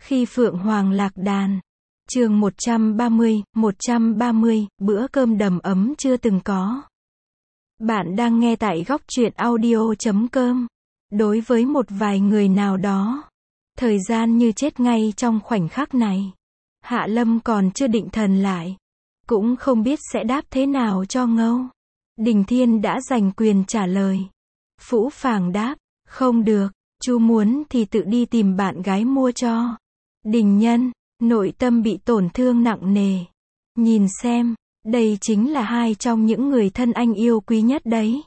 Khi Phượng Hoàng lạc đàn. Chương 130, bữa cơm đầm ấm chưa từng có. Bạn đang nghe tại góc truyện audio.com. Đối với một vài người nào đó, thời gian như chết ngay trong khoảnh khắc này. Hạ Lâm còn chưa định thần lại, cũng không biết sẽ đáp thế nào cho ngâu. Đình Thiên đã giành quyền trả lời. Phũ Phàng đáp, không được, chú muốn thì tự đi tìm bạn gái mua cho. Đình Nhân, nội tâm bị tổn thương nặng nề. Nhìn xem, đây chính là hai trong những người thân anh yêu quý nhất đấy.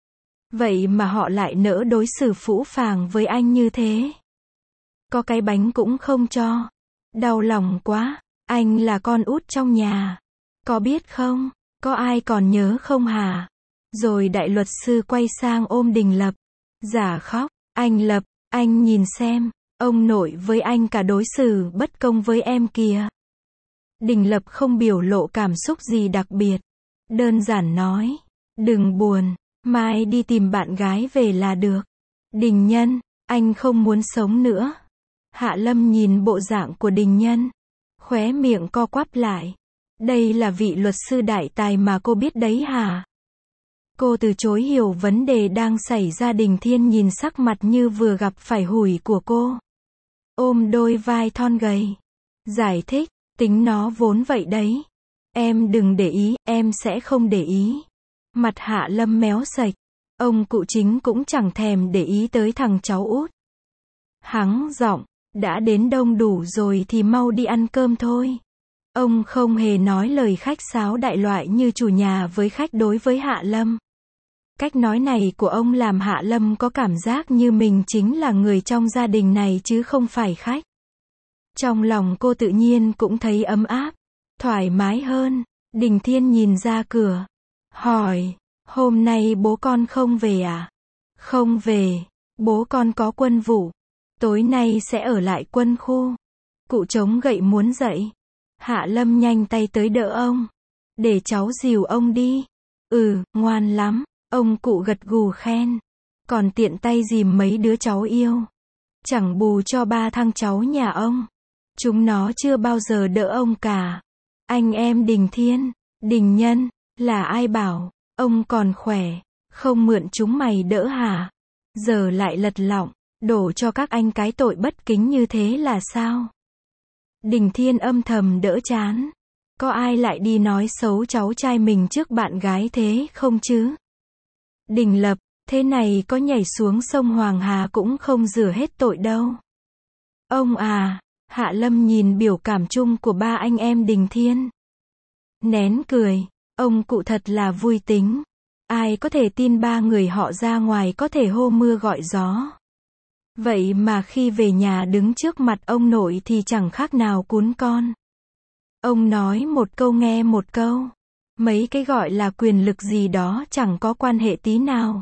Vậy mà họ lại nỡ đối xử phũ phàng với anh như thế. Có cái bánh cũng không cho. Đau lòng quá, anh là con út trong nhà. Có biết không, có ai còn nhớ không hả? Rồi đại luật sư quay sang ôm Đình Lập. Giả khóc, anh Lập, anh nhìn xem, ông nội với anh cả đối xử bất công với em kìa. Đình Lập không biểu lộ cảm xúc gì đặc biệt. Đơn giản nói, đừng buồn, mai đi tìm bạn gái về là được. Đình Nhân, anh không muốn sống nữa. Hạ Lâm nhìn bộ dạng của Đình Nhân, khóe miệng co quắp lại. Đây là vị luật sư đại tài mà cô biết đấy hả? Cô từ chối hiểu vấn đề đang xảy ra. Đình Thiên nhìn sắc mặt như vừa gặp phải hủi của cô. Ôm đôi vai thon gầy. Giải thích, tính nó vốn vậy đấy. Em đừng để ý, em sẽ không để ý. Mặt Hạ Lâm méo sạch. Ông cụ chính cũng chẳng thèm để ý tới thằng cháu út. Hắng giọng, đã đến đông đủ rồi thì mau đi ăn cơm thôi. Ông không hề nói lời khách sáo đại loại như chủ nhà với khách đối với Hạ Lâm. Cách nói này của ông làm Hạ Lâm có cảm giác như mình chính là người trong gia đình này chứ không phải khách. Trong lòng cô tự nhiên cũng thấy ấm áp, thoải mái hơn. Đình Thiên nhìn ra cửa, hỏi, hôm nay bố con không về à? Không về, bố con có quân vụ. Tối nay sẽ ở lại quân khu. Cụ chống gậy muốn dậy. Hạ Lâm nhanh tay tới đỡ ông. Để cháu dìu ông đi. Ngoan lắm. Ông cụ gật gù khen. Còn tiện tay dìm mấy đứa cháu yêu. Chẳng bù cho ba thằng cháu nhà ông. Chúng nó chưa bao giờ đỡ ông cả. Anh em Đình Thiên, Đình Nhân, là ai bảo, ông còn khỏe, không mượn chúng mày đỡ hả? Giờ lại lật lọng, đổ cho các anh cái tội bất kính như thế là sao? Đình Thiên âm thầm đỡ chán. Có ai lại đi nói xấu cháu trai mình trước bạn gái thế không chứ? Đình Lập, thế này có nhảy xuống sông Hoàng Hà cũng không rửa hết tội đâu. Ông à, Hạ Lâm nhìn biểu cảm chung của ba anh em Đình Thiên. Nén cười, ông cụ thật là vui tính. Ai có thể tin ba người họ ra ngoài có thể hô mưa gọi gió. Vậy mà khi về nhà đứng trước mặt ông nội thì chẳng khác nào cún con. Ông nói một câu nghe một câu. Mấy cái gọi là quyền lực gì đó chẳng có quan hệ tí nào.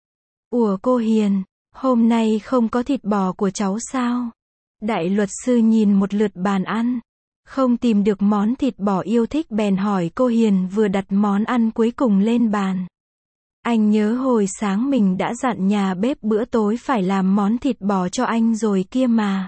Ủa cô Hiền, hôm nay không có thịt bò của cháu sao? Đại luật sư nhìn một lượt bàn ăn, không tìm được món thịt bò yêu thích bèn hỏi cô Hiền vừa đặt món ăn cuối cùng lên bàn. Anh nhớ hồi sáng mình đã dặn nhà bếp bữa tối phải làm món thịt bò cho anh rồi kia mà.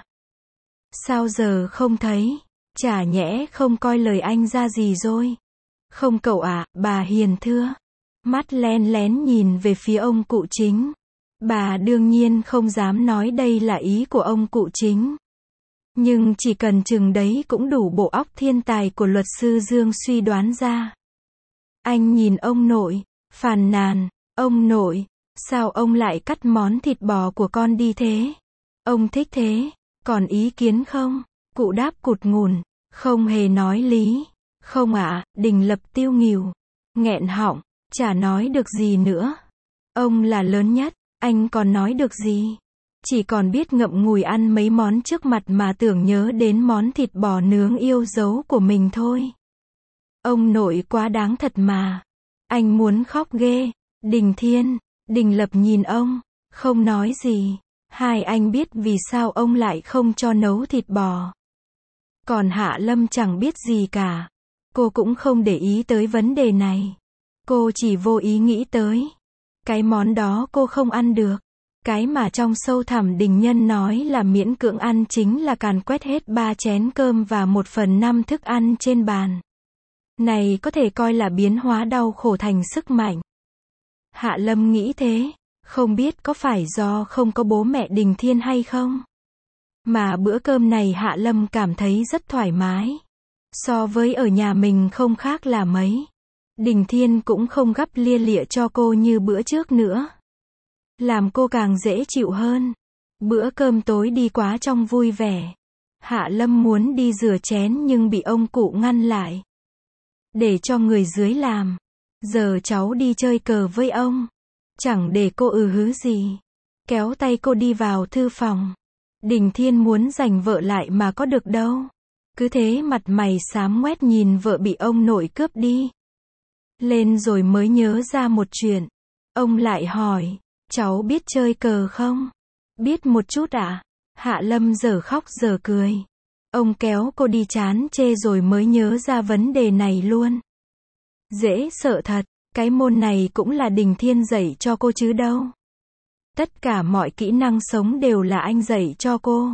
Sao giờ không thấy? Chả nhẽ không coi lời anh ra gì rồi? Không cậu à, bà Hiền thưa. Mắt len lén nhìn về phía ông cụ chính. Bà đương nhiên không dám nói đây là ý của ông cụ chính. Nhưng chỉ cần chừng đấy cũng đủ bộ óc thiên tài của luật sư Dương suy đoán ra. Anh nhìn ông nội, phàn nàn, ông nội, sao ông lại cắt món thịt bò của con đi thế? Ông thích thế, còn ý kiến không? Cụ đáp cụt ngùn, không hề nói lý. Không ạ, Đình Lập tiêu nghỉu, nghẹn họng, chả nói được gì nữa. Ông là lớn nhất, anh còn nói được gì? Chỉ còn biết ngậm ngùi ăn mấy món trước mặt mà tưởng nhớ đến món thịt bò nướng yêu dấu của mình thôi. Ông nội quá đáng thật mà. Anh muốn khóc ghê. Đình Thiên, Đình Lập nhìn ông, không nói gì. Hai anh biết vì sao ông lại không cho nấu thịt bò. Còn Hạ Lâm chẳng biết gì cả. Cô cũng không để ý tới vấn đề này. Cô chỉ vô ý nghĩ tới. Cái món đó cô không ăn được. Cái mà trong sâu thẳm Đình Nhân nói là miễn cưỡng ăn chính là càn quét hết 3 chén cơm và 1/5 thức ăn trên bàn. Này có thể coi là biến hóa đau khổ thành sức mạnh. Hạ Lâm nghĩ thế, không biết có phải do không có bố mẹ Đình Thiên hay không? Mà bữa cơm này Hạ Lâm cảm thấy rất thoải mái. So với ở nhà mình không khác là mấy. Đình Thiên cũng không gắp lia lịa cho cô như bữa trước nữa. Làm cô càng dễ chịu hơn. Bữa cơm tối đi quá trong vui vẻ. Hạ Lâm muốn đi rửa chén nhưng bị ông cụ ngăn lại. Để cho người dưới làm. Giờ cháu đi chơi cờ với ông. Chẳng để cô hứ gì. Kéo tay cô đi vào thư phòng. Đình Thiên muốn giành vợ lại mà có được đâu. Cứ thế mặt mày xám ngoét nhìn vợ bị ông nội cướp đi. Lên rồi mới nhớ ra một chuyện. Ông lại hỏi, cháu biết chơi cờ không? Biết một chút ạ. Hạ Lâm giờ khóc giờ cười. Ông kéo cô đi chán chê rồi mới nhớ ra vấn đề này luôn. Dễ sợ thật, cái môn này cũng là Đình Thiên dạy cho cô chứ đâu. Tất cả mọi kỹ năng sống đều là anh dạy cho cô.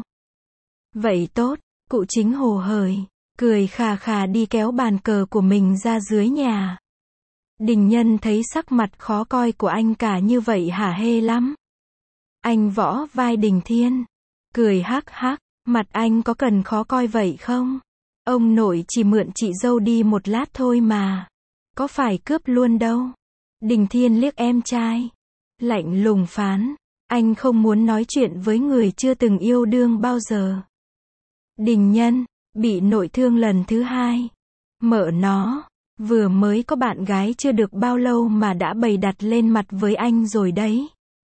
Vậy tốt, cụ Chính hồ hởi, cười khà khà đi kéo bàn cờ của mình ra dưới nhà. Đình Nhân thấy sắc mặt khó coi của anh cả như vậy hả hê lắm. Anh võ vai Đình Thiên, cười hắc hắc, mặt anh có cần khó coi vậy không? Ông nội chỉ mượn chị dâu đi một lát thôi mà. Có phải cướp luôn đâu. Đình Thiên liếc em trai. Lạnh lùng phán. Anh không muốn nói chuyện với người chưa từng yêu đương bao giờ. Đình Nhân, bị nội thương lần thứ 2. Mợ nó, vừa mới có bạn gái chưa được bao lâu mà đã bày đặt lên mặt với anh rồi đấy.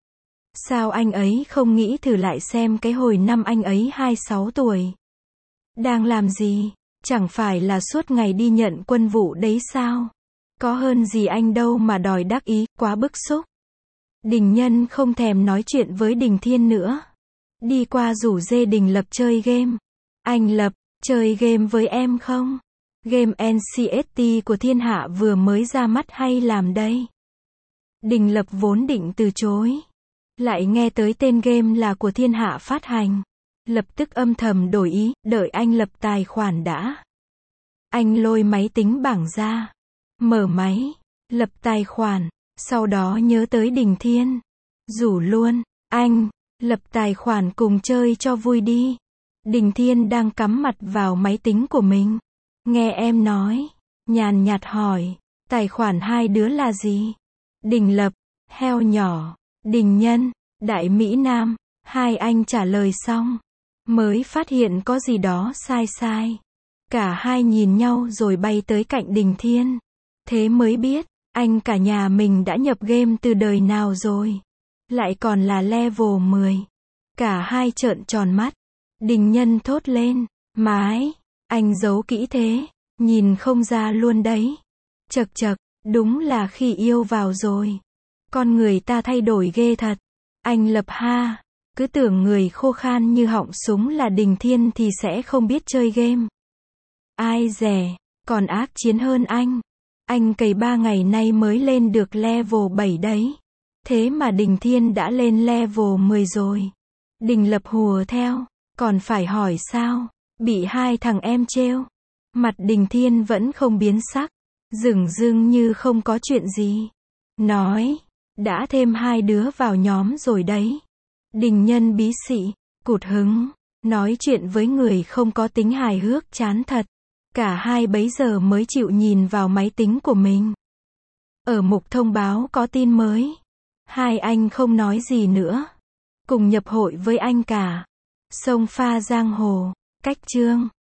Sao anh ấy không nghĩ thử lại xem cái hồi năm anh ấy 26 tuổi. Đang làm gì? Chẳng phải là suốt ngày đi nhận quân vụ đấy sao? Có hơn gì anh đâu mà đòi đắc ý, quá bức xúc. Đình Nhân không thèm nói chuyện với Đình Thiên nữa. Đi qua rủ dê Đình Lập chơi game. Anh Lập, chơi game với em không? Game NCST của Thiên Hạ vừa mới ra mắt hay làm đây? Đình Lập vốn định từ chối. Lại nghe tới tên game là của Thiên Hạ phát hành. Lập tức âm thầm đổi ý, đợi anh lập tài khoản đã. Anh lôi máy tính bảng ra. Mở máy, lập tài khoản, sau đó nhớ tới Đình Thiên. Rủ luôn, anh, lập tài khoản cùng chơi cho vui đi. Đình Thiên đang cắm mặt vào máy tính của mình. Nghe em nói, nhàn nhạt hỏi, tài khoản hai đứa là gì? Đình Lập, heo nhỏ, Đình Nhân, Đại Mỹ Nam. Hai anh trả lời xong, mới phát hiện có gì đó sai sai. Cả hai nhìn nhau rồi bay tới cạnh Đình Thiên. Thế mới biết, anh cả nhà mình đã nhập game từ đời nào rồi. Lại còn là level 10. Cả hai trợn tròn mắt. Đình Nhân thốt lên, mái, anh giấu kỹ thế, nhìn không ra luôn đấy. Chậc chậc, đúng là khi yêu vào rồi. Con người ta thay đổi ghê thật. Anh Lập ha, cứ tưởng người khô khan như họng súng là Đình Thiên thì sẽ không biết chơi game. Ai dè, còn ác chiến hơn anh. Anh cày 3 ngày nay mới lên được level 7 đấy. Thế mà Đình Thiên đã lên level 10 rồi. Đình Lập hùa theo, còn phải hỏi sao, bị hai thằng em trêu. Mặt Đình Thiên vẫn không biến sắc, dửng dưng như không có chuyện gì. Nói, đã thêm hai đứa vào nhóm rồi đấy. Đình Nhân bí xị, cụt hứng, nói chuyện với người không có tính hài hước chán thật. Cả hai bấy giờ mới chịu nhìn vào máy tính của mình. Ở mục thông báo có tin mới. Hai anh không nói gì nữa. Cùng nhập hội với anh cả. Sông pha giang hồ. Cách chương.